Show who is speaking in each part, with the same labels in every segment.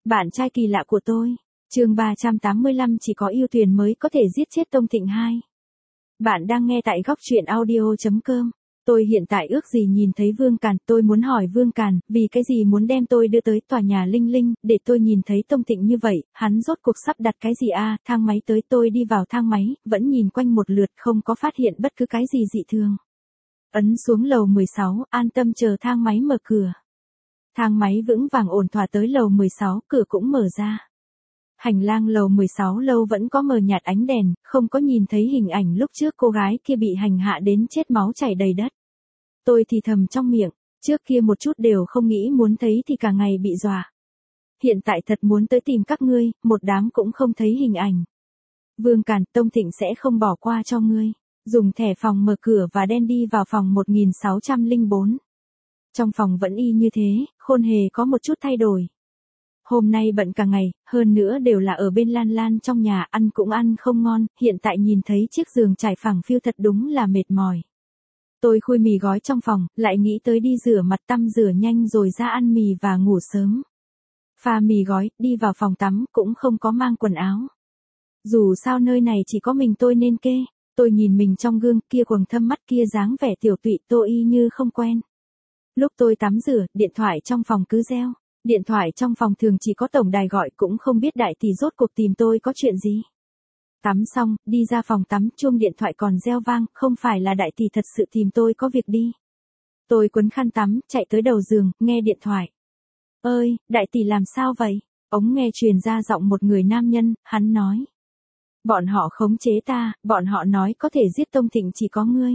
Speaker 1: Bạn trai kỳ lạ của tôi. Chương 385 chỉ có yêu Tuyền mới có thể giết chết Tông Thịnh 2. Bạn đang nghe tại góc truyện audio.com. Tôi hiện tại ước gì nhìn thấy Vương Càn, tôi muốn hỏi Vương Càn, vì cái gì muốn đem tôi đưa tới tòa nhà Linh Linh, để tôi nhìn thấy Tông Thịnh như vậy, hắn rốt cuộc sắp đặt cái gì à, thang máy tới, tôi đi vào thang máy, vẫn nhìn quanh một lượt không có phát hiện bất cứ cái gì dị thường. Ấn xuống lầu 16, an tâm chờ thang máy mở cửa. Thang máy vững vàng ổn thỏa tới lầu 16, cửa cũng mở ra. Hành lang lầu 16 lâu vẫn có mờ nhạt ánh đèn, không có nhìn thấy hình ảnh lúc trước cô gái kia bị hành hạ đến chết máu chảy đầy đất. Tôi thì thầm trong miệng, trước kia một chút đều không nghĩ muốn thấy thì cả ngày bị dọa. Hiện tại thật muốn tới tìm các ngươi, một đám cũng không thấy hình ảnh. Vương Càn, Tông Thịnh sẽ không bỏ qua cho ngươi. Dùng thẻ phòng mở cửa và đen đi vào phòng 1604. Trong phòng vẫn y như thế, không hề có một chút thay đổi. Hôm nay bận cả ngày, hơn nữa đều là ở bên Lan Lan trong nhà, ăn cũng ăn không ngon, hiện tại nhìn thấy chiếc giường trải phẳng phiu thật đúng là mệt mỏi. Tôi khui mì gói trong phòng, lại nghĩ tới đi rửa mặt tắm rửa nhanh rồi ra ăn mì và ngủ sớm. Pha mì gói, đi vào phòng tắm cũng không có mang quần áo. Dù sao nơi này chỉ có mình tôi nên kê. Tôi nhìn mình trong gương, kia quầng thâm mắt kia dáng vẻ tiểu tụy tôi y như không quen. Lúc tôi tắm rửa, điện thoại trong phòng cứ reo. Điện thoại trong phòng thường chỉ có tổng đài gọi, cũng không biết đại tỷ rốt cuộc tìm tôi có chuyện gì. Tắm xong, đi ra phòng tắm, chuông điện thoại còn reo vang, không phải là đại tỷ thật sự tìm tôi có việc đi. Tôi quấn khăn tắm, chạy tới đầu giường, nghe điện thoại. Ơi, đại tỷ làm sao vậy? Ống nghe truyền ra giọng một người nam nhân, hắn nói. Bọn họ khống chế ta, bọn họ nói có thể giết Tông Thịnh chỉ có ngươi.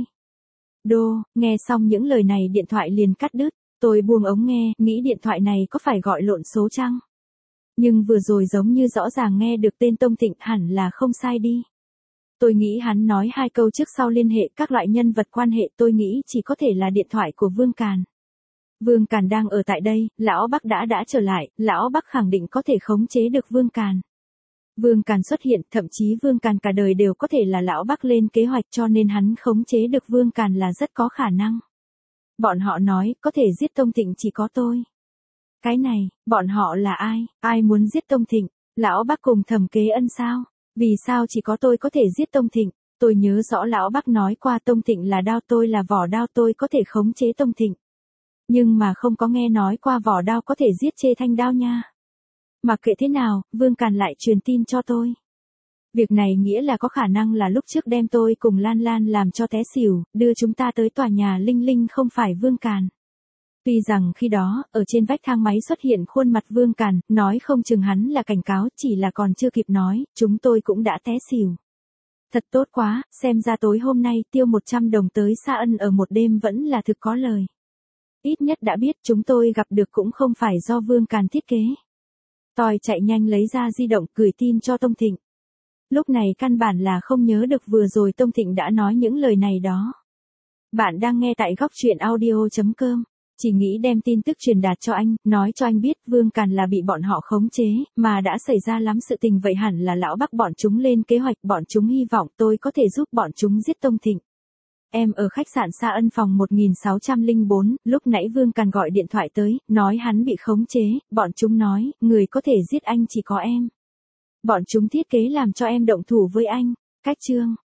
Speaker 1: Đô, nghe xong những lời này điện thoại liền cắt đứt. Tôi buông ống nghe, nghĩ điện thoại này có phải gọi lộn số chăng? Nhưng vừa rồi giống như rõ ràng nghe được tên Tông Thịnh, hẳn là không sai đi. Tôi nghĩ hắn nói hai câu trước sau liên hệ các loại nhân vật quan hệ, tôi nghĩ chỉ có thể là điện thoại của Vương Càn. Vương Càn đang ở tại đây, Lão Bắc đã trở lại, Lão Bắc khẳng định có thể khống chế được Vương Càn. Vương Càn xuất hiện, thậm chí Vương Càn cả đời đều có thể là Lão Bắc lên kế hoạch, cho nên hắn khống chế được Vương Càn là rất có khả năng. Bọn họ nói, có thể giết Tông Thịnh chỉ có tôi. Cái này, bọn họ là ai? Ai muốn giết Tông Thịnh? Lão Bắc cùng Thẩm Kế Ân sao? Vì sao chỉ có tôi có thể giết Tông Thịnh? Tôi nhớ rõ Lão Bắc nói qua Tông Thịnh là đao, tôi là vỏ đao, tôi có thể khống chế Tông Thịnh. Nhưng mà không có nghe nói qua vỏ đao có thể giết Chê Thanh đao nha. Mặc kệ thế nào, Vương Càn lại truyền tin cho tôi. Việc này nghĩa là có khả năng là lúc trước đem tôi cùng Lan Lan làm cho té xỉu, đưa chúng ta tới tòa nhà Linh Linh không phải Vương Càn. Tuy rằng khi đó, ở trên vách thang máy xuất hiện khuôn mặt Vương Càn, nói không chừng hắn là cảnh cáo, chỉ là còn chưa kịp nói, chúng tôi cũng đã té xỉu. Thật tốt quá, xem ra tối hôm nay tiêu 100 đồng tới Sa Ân ở một đêm vẫn là thực có lời. Ít nhất đã biết chúng tôi gặp được cũng không phải do Vương Càn thiết kế. Tôi chạy nhanh lấy ra di động, gửi tin cho Tông Thịnh. Lúc này căn bản là không nhớ được vừa rồi Tông Thịnh đã nói những lời này đó. Bạn đang nghe tại góc truyện audio.com. Chỉ nghĩ đem tin tức truyền đạt cho anh, nói cho anh biết Vương Càn là bị bọn họ khống chế, mà đã xảy ra lắm sự tình, vậy hẳn là Lão Bắc bọn chúng lên kế hoạch, bọn chúng hy vọng tôi có thể giúp bọn chúng giết Tông Thịnh. Em ở khách sạn Sa Ân phòng 1604, lúc nãy Vương Càn gọi điện thoại tới, nói hắn bị khống chế, bọn chúng nói, người có thể giết anh chỉ có em. Bọn chúng thiết kế làm cho em động thủ với anh. Cách chương.